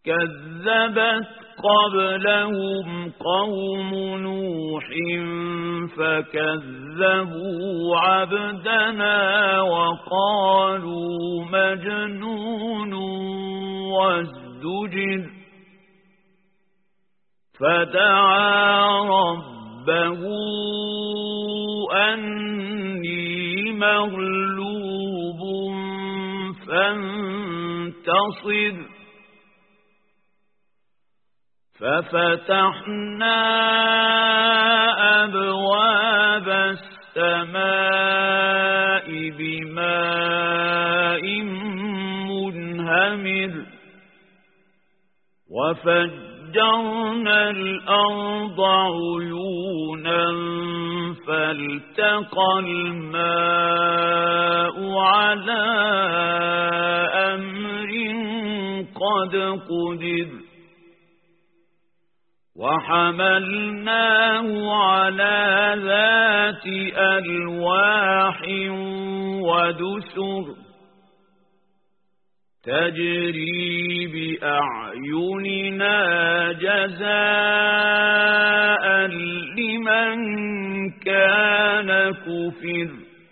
كذبت قبلهم قوم نوح فكذبوا عبدنا وقالوا مجنون وازدجر فدعا ربه أني مغلوب فانتصر ففتحنا أبواب السماء بماء منهمر وفجرنا الأرض عيونا فالتقى الماء على أمر قد قدر وحملناه على ذات ألواح ودسر تجري بأعيننا جزاء لمن كان كفر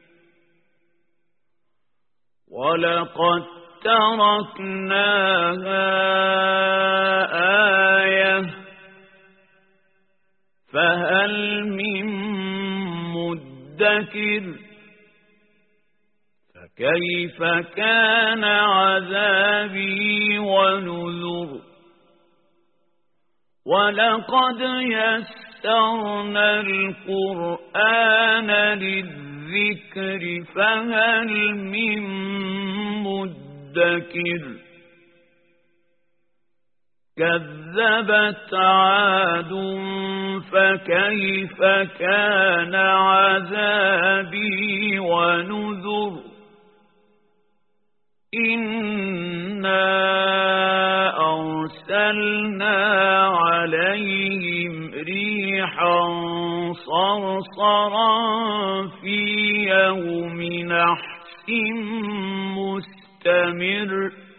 ولقد تركناها آية فهل من مدكر فكيف كان عذابي ونذر ولقد يسرنا القرآن للذكر فهل من مدكر كذبت عاد فكيف كان عذابي ونذر إنا أرسلنا عليهم ريحا صرصرا في يوم نحس مستمر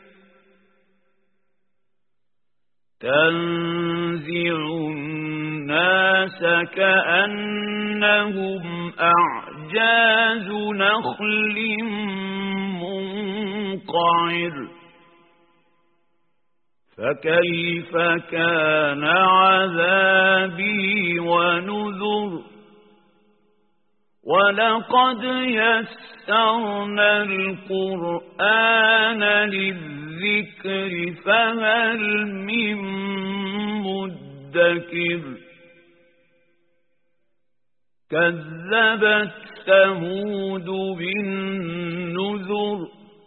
تنزع الناس كأنهم أعجاز نخل منقعر فكيف كان عذابي ونذر ولقد يسرنا القرآن للذكر فهل من مدكر كذبت ثمود بالنذر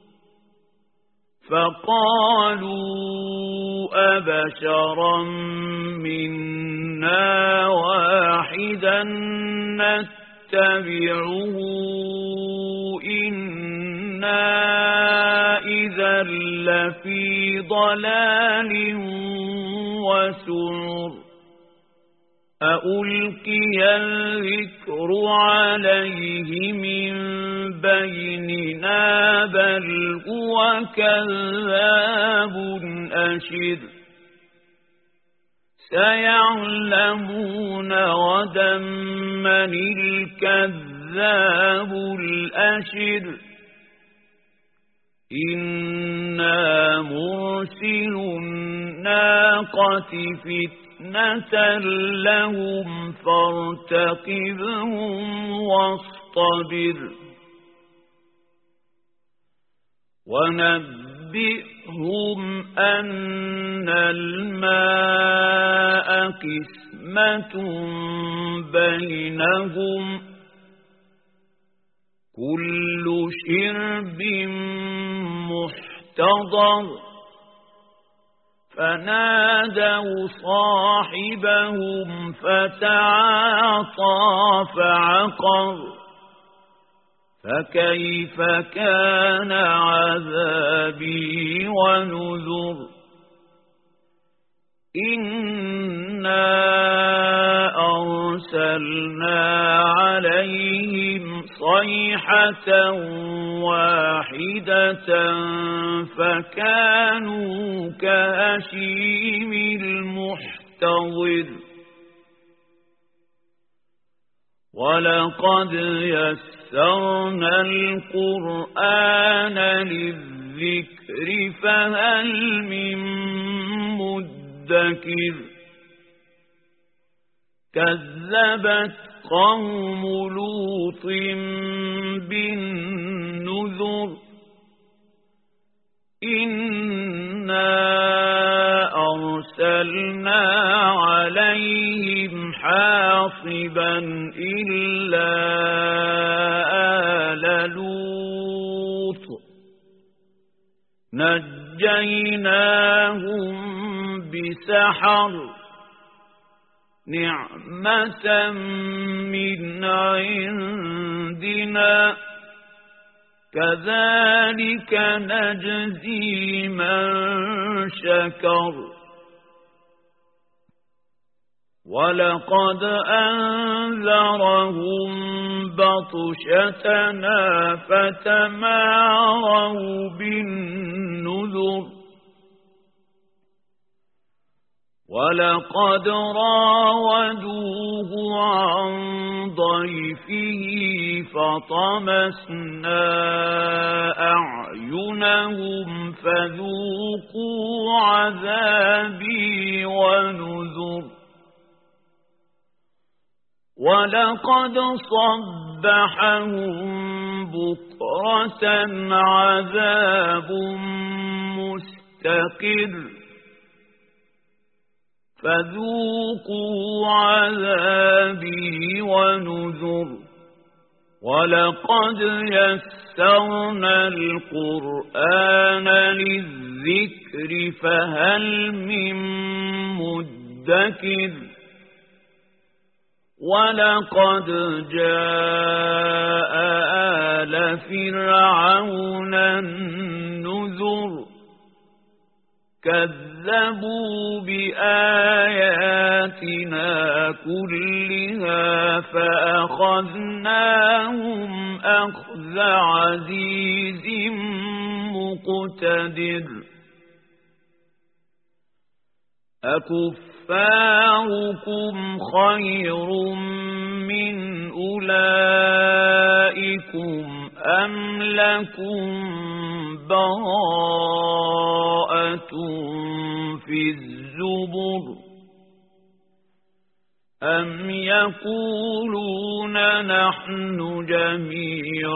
فقالوا أبشرا منا واحدا نتبعه إنا إذا لفي ضلال وسعر أألقي الذكر عليه من بيننا بل هو كذاب أشر سيعلمون غدا من الكذاب الأشر إنا مرسل الناقة فتنة لهم فارتقبهم واصطبر ونبئهم أن الماء قسمة بينهم كل شرب محتضر فنادوا صاحبهم فتعاطى فعقر فكيف كان عذابي ونذر إنا أرسلنا عليهم صيحة واحدة فكانوا كهشيم المحتضر ولقد يسرنا القرآن للذكر فهل من مدكر كذبت قوم لوط بالنذر إنا أرسلنا عليهم حاصبا إلا آل لوط نجيناهم بسحر نعمة من عندنا كذلك نجزي من شكر ولقد أنذرهم بطشتنا فتماروا بالنذر ولقد راودوه عن ضيفه فطمسنا أعينهم فذوقوا عذابي ونذر ولقد صبحهم بكرة عذاب مستقر فذوقوا عذابي ونذر ولقد يسرنا القرآن للذكر فهل من مدكر ولقد جاء آل فرعون النذر كذبوا بآياتنا كلها فأخذناهم أخذ عزيز مقتدر أكفاركم خير من أولئكم أم لكم براءة في الزبر أم يقولون نحن جميع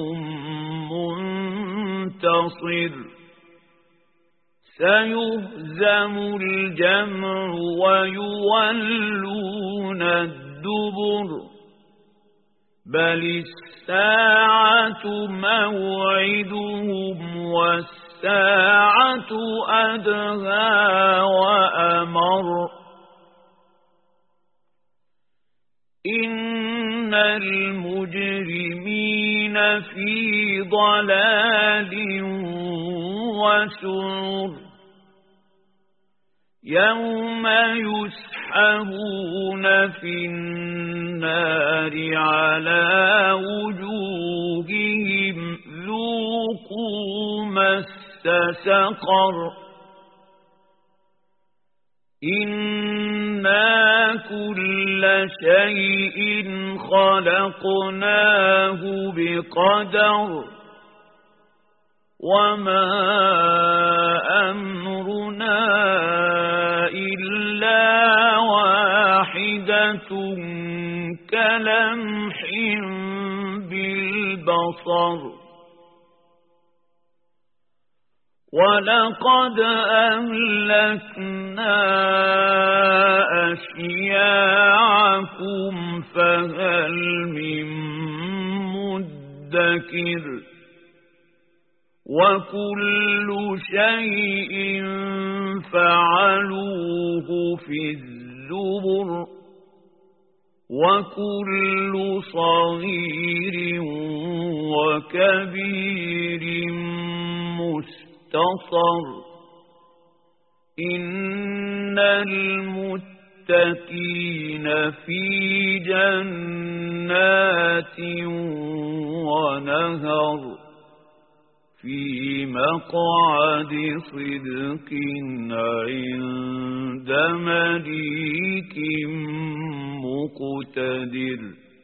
منتصر سيهزم الجمع ويولون الدبر بل الساعة موعدهم والساعة أدهى وأمر إن المجرمين في ضلال وسعر يوم يسحبون في النار على وجوههم ذوقوا مس سقر إنا كل شيء خلقناه بقدر وما أمرنا إلا واحدة كلمح بالبصر ولقد أهلكنا أشياعكم فهل من مدكر وكل شيء فعلوه في الزبر وكل صغير وكبير مستطر إن المتقين للمتقين في جنات ونهر في مقعد صدق عند مليك مقتدر.